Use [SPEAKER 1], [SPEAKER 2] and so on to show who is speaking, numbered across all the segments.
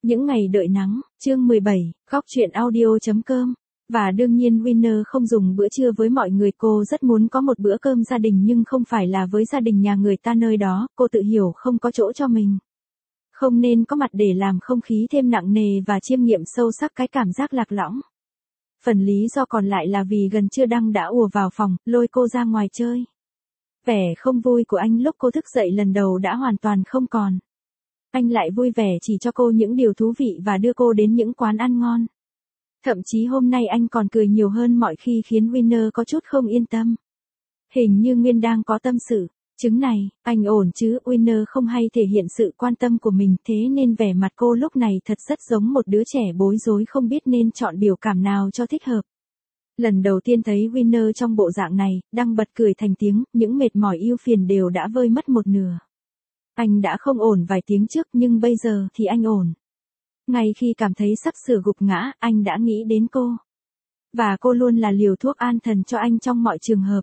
[SPEAKER 1] Những ngày đợi nắng, chương 17, góc truyện audio.com. Và đương nhiên Winner không dùng bữa trưa với mọi người, cô rất muốn có một bữa cơm gia đình nhưng không phải là với gia đình nhà người ta, nơi đó, cô tự hiểu không có chỗ cho mình. Không nên có mặt để làm không khí thêm nặng nề và chiêm nghiệm sâu sắc cái cảm giác lạc lõng. Phần lý do còn lại là vì gần trưa Đăng đã ùa vào phòng, lôi cô ra ngoài chơi. Vẻ không vui của anh lúc cô thức dậy lần đầu đã hoàn toàn không còn. Anh lại vui vẻ chỉ cho cô những điều thú vị và đưa cô đến những quán ăn ngon. Thậm chí hôm nay anh còn cười nhiều hơn mọi khi, khiến Winner có chút không yên tâm. Hình như Nguyên đang có tâm sự. Chứng này, anh ổn chứ? Winner không hay thể hiện sự quan tâm của mình, thế nên vẻ mặt cô lúc này thật rất giống một đứa trẻ bối rối không biết nên chọn biểu cảm nào cho thích hợp. Lần đầu tiên thấy Winner trong bộ dạng này, Đăng bật cười thành tiếng, những mệt mỏi ưu phiền đều đã vơi mất một nửa. Anh đã không ổn vài tiếng trước nhưng bây giờ thì anh ổn. Ngay khi cảm thấy sắp sửa gục ngã, anh đã nghĩ đến cô. Và cô luôn là liều thuốc an thần cho anh trong mọi trường hợp.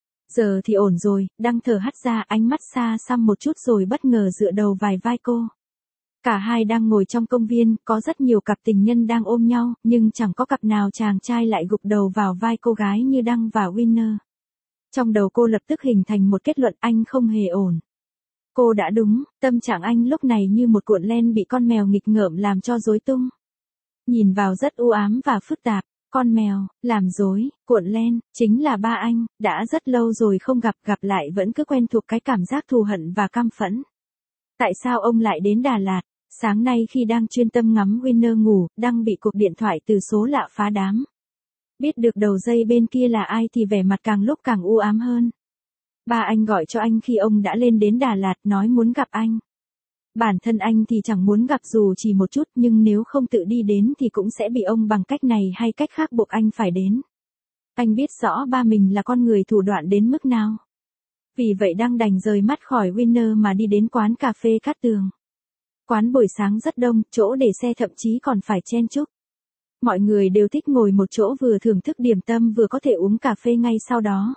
[SPEAKER 1] Giờ thì ổn rồi, Đăng thở hắt ra, ánh mắt xa xăm một chút rồi bất ngờ dựa đầu vài vai cô. Cả hai đang ngồi trong công viên, có rất nhiều cặp tình nhân đang ôm nhau, nhưng chẳng có cặp nào chàng trai lại gục đầu vào vai cô gái như Đăng và Winner. Trong đầu cô lập tức hình thành một kết luận: anh không hề ổn. Cô đã đúng, tâm trạng anh lúc này như một cuộn len bị con mèo nghịch ngợm làm cho rối tung. Nhìn vào rất u ám và phức tạp. Con mèo, làm rối, cuộn len, chính là ba anh, đã rất lâu rồi không gặp lại vẫn cứ quen thuộc cái cảm giác thù hận và căm phẫn. Tại sao ông lại đến Đà Lạt? Sáng nay khi đang chuyên tâm ngắm Winner ngủ, Đăng bị cuộc điện thoại từ số lạ phá đám. Biết được đầu dây bên kia là ai thì vẻ mặt càng lúc càng u ám hơn. Ba anh gọi cho anh khi ông đã lên đến Đà Lạt, nói muốn gặp anh. Bản thân anh thì chẳng muốn gặp dù chỉ một chút, nhưng nếu không tự đi đến thì cũng sẽ bị ông bằng cách này hay cách khác buộc anh phải đến. Anh biết rõ ba mình là con người thủ đoạn đến mức nào. Vì vậy Đăng đành rời mắt khỏi Winner mà đi đến quán cà phê Cát Tường. Quán buổi sáng rất đông, chỗ để xe thậm chí còn phải chen chúc. Mọi người đều thích ngồi một chỗ vừa thưởng thức điểm tâm vừa có thể uống cà phê ngay sau đó.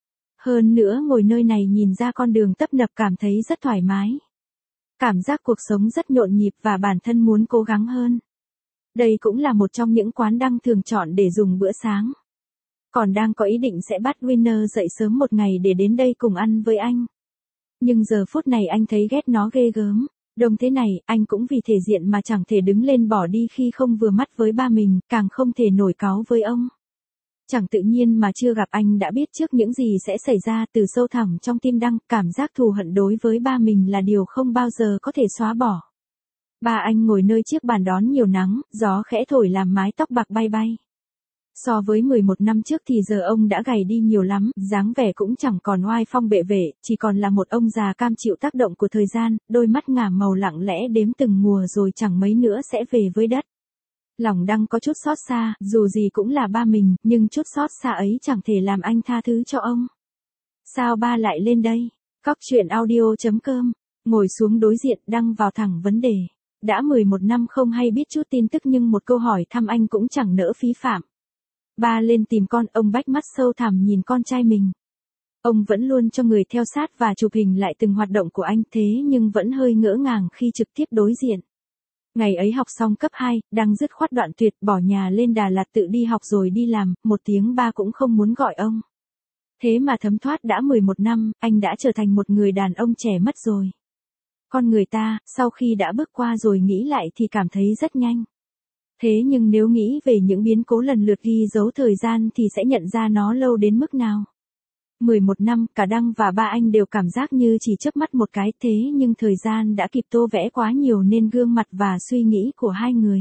[SPEAKER 1] Hơn nữa ngồi nơi này nhìn ra con đường tấp nập cảm thấy rất thoải mái. Cảm giác cuộc sống rất nhộn nhịp và bản thân muốn cố gắng hơn. Đây cũng là một trong những quán Đăng thường chọn để dùng bữa sáng. Còn đang có ý định sẽ bắt Winner dậy sớm một ngày để đến đây cùng ăn với anh. Nhưng giờ phút này anh thấy ghét nó ghê gớm. Đông thế này, anh cũng vì thể diện mà chẳng thể đứng lên bỏ đi khi không vừa mắt với ba mình, càng không thể nổi cáu với ông. Chẳng tự nhiên mà chưa gặp anh đã biết trước những gì sẽ xảy ra. Từ sâu thẳm trong tim Đăng, cảm giác thù hận đối với ba mình là điều không bao giờ có thể xóa bỏ. Ba anh ngồi nơi chiếc bàn đón nhiều nắng, gió khẽ thổi làm mái tóc bạc bay bay. So với 11 năm trước thì giờ ông đã gầy đi nhiều lắm, dáng vẻ cũng chẳng còn oai phong bệ vệ, chỉ còn là một ông già cam chịu tác động của thời gian, đôi mắt ngả màu lặng lẽ đếm từng mùa rồi chẳng mấy nữa sẽ về với đất. Lòng Đăng có chút xót xa, dù gì cũng là ba mình, nhưng chút xót xa ấy chẳng thể làm anh tha thứ cho ông. Sao ba lại lên đây? Góc truyện audio.com. Ngồi xuống đối diện, Đăng vào thẳng vấn đề. Đã 11 năm không hay biết chút tin tức nhưng một câu hỏi thăm anh cũng chẳng nỡ phí phạm. Ba lên tìm con, ông bách mắt sâu thẳm nhìn con trai mình. Ông vẫn luôn cho người theo sát và chụp hình lại từng hoạt động của anh, thế nhưng vẫn hơi ngỡ ngàng khi trực tiếp đối diện. Ngày ấy học xong cấp 2, Đăng dứt khoát đoạn tuyệt, bỏ nhà lên Đà Lạt tự đi học rồi đi làm, một tiếng ba cũng không muốn gọi ông. Thế mà thấm thoát đã 11 năm, anh đã trở thành một người đàn ông trẻ mất rồi. Con người ta, sau khi đã bước qua rồi nghĩ lại thì cảm thấy rất nhanh. Thế nhưng nếu nghĩ về những biến cố lần lượt ghi dấu thời gian thì sẽ nhận ra nó lâu đến mức nào. 11 năm, cả Đăng và ba anh đều cảm giác như chỉ chớp mắt một cái, thế nhưng thời gian đã kịp tô vẽ quá nhiều nên gương mặt và suy nghĩ của hai người.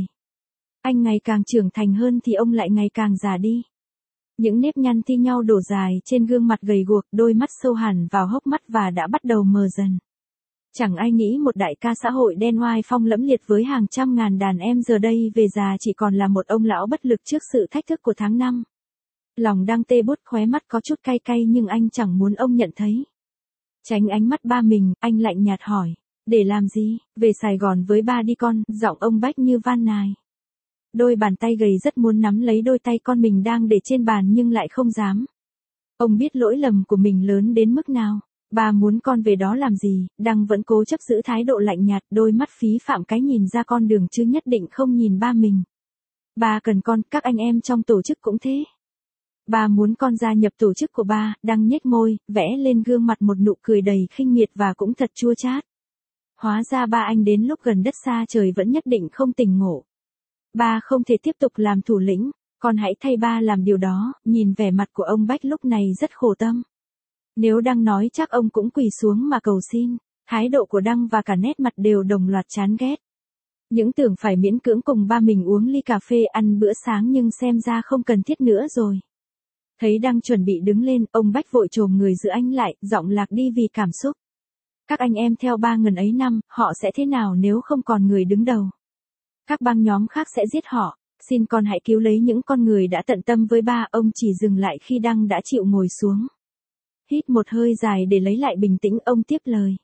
[SPEAKER 1] Anh ngày càng trưởng thành hơn thì ông lại ngày càng già đi. Những nếp nhăn thi nhau đổ dài trên gương mặt gầy guộc, đôi mắt sâu hẳn vào hốc mắt và đã bắt đầu mờ dần. Chẳng ai nghĩ một đại ca xã hội đen oai phong lẫm liệt với hàng trăm ngàn đàn em giờ đây về già chỉ còn là một ông lão bất lực trước sự thách thức của tháng năm. Lòng Đăng tê bút, khóe mắt có chút cay cay nhưng anh chẳng muốn ông nhận thấy. Tránh ánh mắt ba mình, anh lạnh nhạt hỏi. Để làm gì? Về Sài Gòn với ba đi con, giọng ông bách như van nài. Đôi bàn tay gầy rất muốn nắm lấy đôi tay con mình đang để trên bàn nhưng lại không dám. Ông biết lỗi lầm của mình lớn đến mức nào. Ba muốn con về đó làm gì, Đăng vẫn cố chấp giữ thái độ lạnh nhạt, đôi mắt phí phạm cái nhìn ra con đường chứ nhất định không nhìn ba mình. Ba cần con, các anh em trong tổ chức cũng thế. Ba muốn con gia nhập tổ chức của ba, Đăng nhếch môi, vẽ lên gương mặt một nụ cười đầy khinh miệt và cũng thật chua chát. Hóa ra ba anh đến lúc gần đất xa trời vẫn nhất định không tỉnh ngộ. Ba không thể tiếp tục làm thủ lĩnh, con hãy thay ba làm điều đó, nhìn vẻ mặt của ông Bách lúc này rất khổ tâm. Nếu Đăng nói chắc ông cũng quỳ xuống mà cầu xin, thái độ của Đăng và cả nét mặt đều đồng loạt chán ghét. Những tưởng phải miễn cưỡng cùng ba mình uống ly cà phê ăn bữa sáng nhưng xem ra không cần thiết nữa rồi. Thấy Đăng chuẩn bị đứng lên, ông Bách vội chồm người giữ anh lại, giọng lạc đi vì cảm xúc. Các anh em theo ba ngần ấy năm, họ sẽ thế nào nếu không còn người đứng đầu? Các băng nhóm khác sẽ giết họ, xin con hãy cứu lấy những con người đã tận tâm với ba. Ông chỉ dừng lại khi Đăng đã chịu ngồi xuống. Hít một hơi dài để lấy lại bình tĩnh, ông tiếp lời.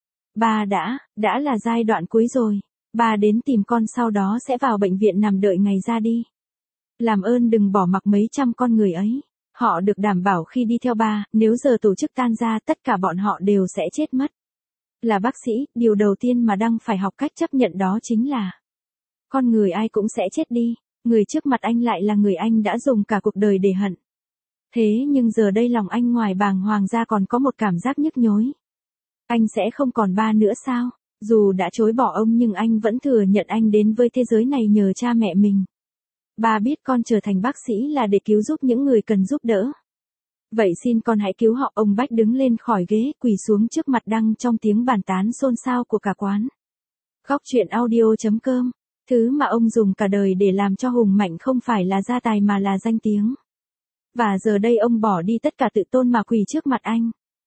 [SPEAKER 1] Ba đã là giai đoạn cuối rồi. Ba đến tìm con sau đó sẽ vào bệnh viện nằm đợi ngày ra đi. Làm ơn đừng bỏ mặc mấy trăm con người ấy. Họ được đảm bảo khi đi theo ba, nếu giờ tổ chức tan ra tất cả bọn họ đều sẽ chết mất. Là bác sĩ, điều đầu tiên mà Đăng phải học cách chấp nhận đó chính là con người ai cũng sẽ chết đi, người trước mặt anh lại là người anh đã dùng cả cuộc đời để hận. Thế nhưng giờ đây lòng anh ngoài bàng hoàng ra còn có một cảm giác nhức nhối. Anh sẽ không còn ba nữa sao? Dù đã chối bỏ ông nhưng anh vẫn thừa nhận anh đến với thế giới này nhờ cha mẹ mình. Ba biết con trở thành bác sĩ là để cứu giúp những người cần giúp đỡ. Vậy xin con hãy cứu họ. Ông Bách đứng lên khỏi ghế, quỳ xuống trước mặt Đăng trong tiếng bàn tán xôn xao của cả quán. Góc truyện audio.com. Thứ mà ông dùng cả đời để làm cho hùng mạnh không phải là gia tài mà là danh tiếng. Và giờ đây ông bỏ đi tất cả tự tôn mà quỳ trước mặt anh.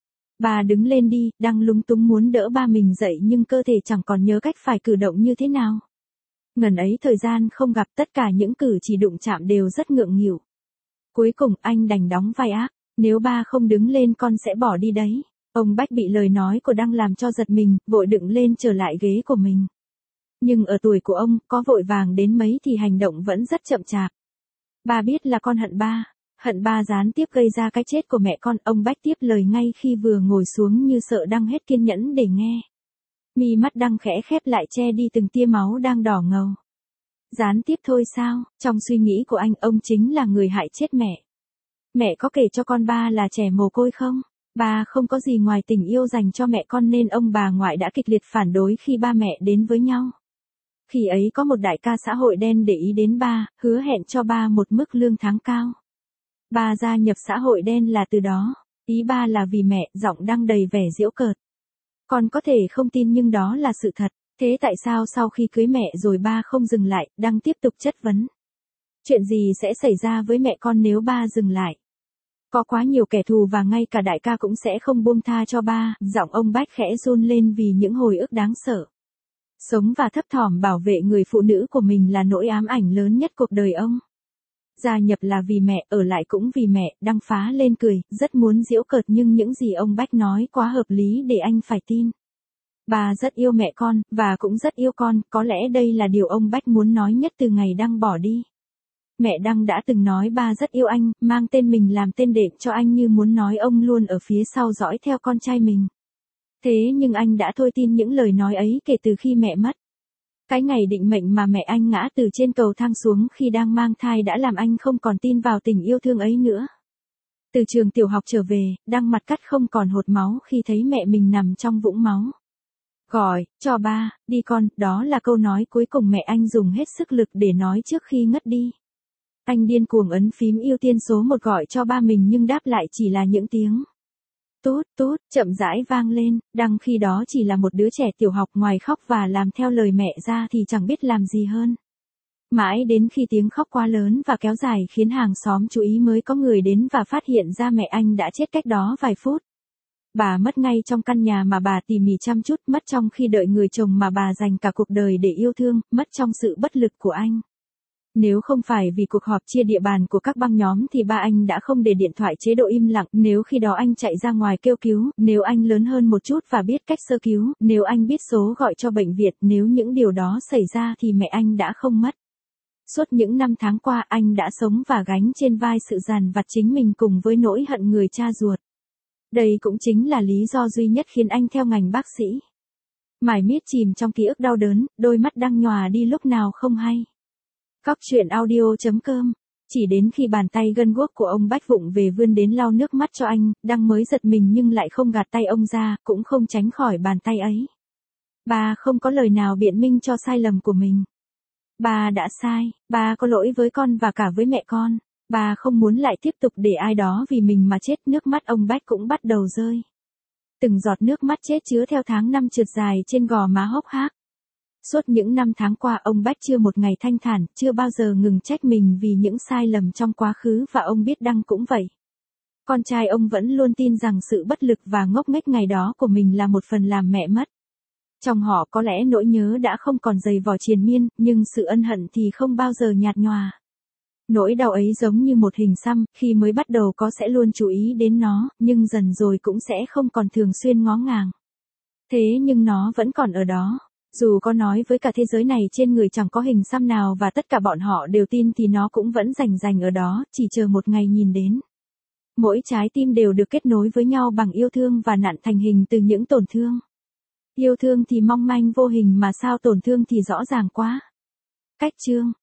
[SPEAKER 1] Bà đứng lên đi, Đăng lúng túng muốn đỡ ba mình dậy nhưng cơ thể chẳng còn nhớ cách phải cử động như thế nào. Ngần ấy thời gian không gặp, tất cả những cử chỉ đụng chạm đều rất ngượng nghịu. Cuối cùng anh đành đóng vai ác, nếu ba không đứng lên con sẽ bỏ đi đấy. Ông Bách bị lời nói của Đăng làm cho giật mình, vội đứng lên trở lại ghế của mình. Nhưng ở tuổi của ông, có vội vàng đến mấy thì hành động vẫn rất chậm chạp. Ba biết là con hận ba gián tiếp gây ra cái chết của mẹ con. Ông Bách tiếp lời ngay khi vừa ngồi xuống như sợ Đăng hết kiên nhẫn để nghe. Mi mắt Đăng khẽ khép lại che đi từng tia máu đang đỏ ngầu. Gián tiếp thôi sao? Trong suy nghĩ của anh, ông chính là người hại chết mẹ. Mẹ có kể cho con ba là trẻ mồ côi không? Ba không có gì ngoài tình yêu dành cho mẹ con nên ông bà ngoại đã kịch liệt phản đối khi ba mẹ đến với nhau. Khi ấy có một đại ca xã hội đen để ý đến ba, hứa hẹn cho ba một mức lương tháng cao. Ba gia nhập xã hội đen là từ đó. Ý ba là vì mẹ. Giọng Đăng đầy vẻ giễu cợt. Con có thể không tin nhưng đó là sự thật. Thế tại sao sau khi cưới mẹ rồi ba không dừng lại? Đăng tiếp tục chất vấn. Chuyện gì sẽ xảy ra với mẹ con nếu ba dừng lại? Có quá nhiều kẻ thù và ngay cả đại ca cũng sẽ không buông tha cho ba. Giọng ông Bách khẽ run lên vì những hồi ức đáng sợ. Sống và thấp thỏm bảo vệ người phụ nữ của mình là nỗi ám ảnh lớn nhất cuộc đời ông. Gia nhập là vì mẹ, ở lại cũng vì mẹ. Đăng phá lên cười, rất muốn giễu cợt nhưng những gì ông Bách nói quá hợp lý để anh phải tin. Ba rất yêu mẹ con, và cũng rất yêu con, có lẽ đây là điều ông Bách muốn nói nhất từ ngày Đăng bỏ đi. Mẹ Đăng đã từng nói ba rất yêu anh, mang tên mình làm tên đệm cho anh như muốn nói ông luôn ở phía sau dõi theo con trai mình. Thế nhưng anh đã thôi tin những lời nói ấy kể từ khi mẹ mất. Cái ngày định mệnh mà mẹ anh ngã từ trên cầu thang xuống khi đang mang thai đã làm anh không còn tin vào tình yêu thương ấy nữa. Từ trường tiểu học trở về, Đăng mặt cắt không còn hột máu khi thấy mẹ mình nằm trong vũng máu. Gọi, cho ba, đi con, đó là câu nói cuối cùng mẹ anh dùng hết sức lực để nói trước khi ngất đi. Anh điên cuồng ấn phím ưu tiên số 1 gọi cho ba mình nhưng đáp lại chỉ là những tiếng tút tút chậm rãi vang lên. Đăng khi đó chỉ là một đứa trẻ tiểu học, ngoài khóc và làm theo lời mẹ ra thì chẳng biết làm gì hơn. Mãi đến khi tiếng khóc quá lớn và kéo dài khiến hàng xóm chú ý mới có người đến và phát hiện ra mẹ anh đã chết cách đó vài phút. Bà mất ngay trong căn nhà mà bà tỉ mỉ chăm chút, mất trong khi đợi người chồng mà bà dành cả cuộc đời để yêu thương, mất trong sự bất lực của anh. Nếu không phải vì cuộc họp chia địa bàn của các băng nhóm thì ba anh đã không để điện thoại chế độ im lặng, nếu khi đó anh chạy ra ngoài kêu cứu, nếu anh lớn hơn một chút và biết cách sơ cứu, nếu anh biết số gọi cho bệnh viện, nếu những điều đó xảy ra thì mẹ anh đã không mất. Suốt những năm tháng qua anh đã sống và gánh trên vai sự dằn vặt chính mình cùng với nỗi hận người cha ruột. Đây cũng chính là lý do duy nhất khiến anh theo ngành bác sĩ. Mải miết chìm trong ký ức đau đớn, đôi mắt đang nhòa đi lúc nào không hay. Cóc truyện audio.com. Chỉ đến khi bàn tay gân guốc của ông Bách vụng về vươn đến lau nước mắt cho anh, đang mới giật mình nhưng lại không gạt tay ông ra, cũng không tránh khỏi bàn tay ấy. Bà không có lời nào biện minh cho sai lầm của mình. Bà đã sai, bà có lỗi với con và cả với mẹ con. Bà không muốn lại tiếp tục để ai đó vì mình mà chết. Nước mắt ông Bách cũng bắt đầu rơi. Từng giọt nước mắt chết chứa theo tháng năm trượt dài trên gò má hốc hác. Suốt những năm tháng qua ông Bách chưa một ngày thanh thản, chưa bao giờ ngừng trách mình vì những sai lầm trong quá khứ và ông biết Đăng cũng vậy. Con trai ông vẫn luôn tin rằng sự bất lực và ngốc nghếch ngày đó của mình là một phần làm mẹ mất. Trong họ có lẽ nỗi nhớ đã không còn dày vò triền miên, nhưng sự ân hận thì không bao giờ nhạt nhòa. Nỗi đau ấy giống như một hình xăm, khi mới bắt đầu có sẽ luôn chú ý đến nó, nhưng dần rồi cũng sẽ không còn thường xuyên ngó ngàng. Thế nhưng nó vẫn còn ở đó. Dù có nói với cả thế giới này trên người chẳng có hình xăm nào và tất cả bọn họ đều tin thì nó cũng vẫn rành ở đó, chỉ chờ một ngày nhìn đến. Mỗi trái tim đều được kết nối với nhau bằng yêu thương và nặn thành hình từ những tổn thương. Yêu thương thì mong manh vô hình mà sao tổn thương thì rõ ràng quá. Cách chương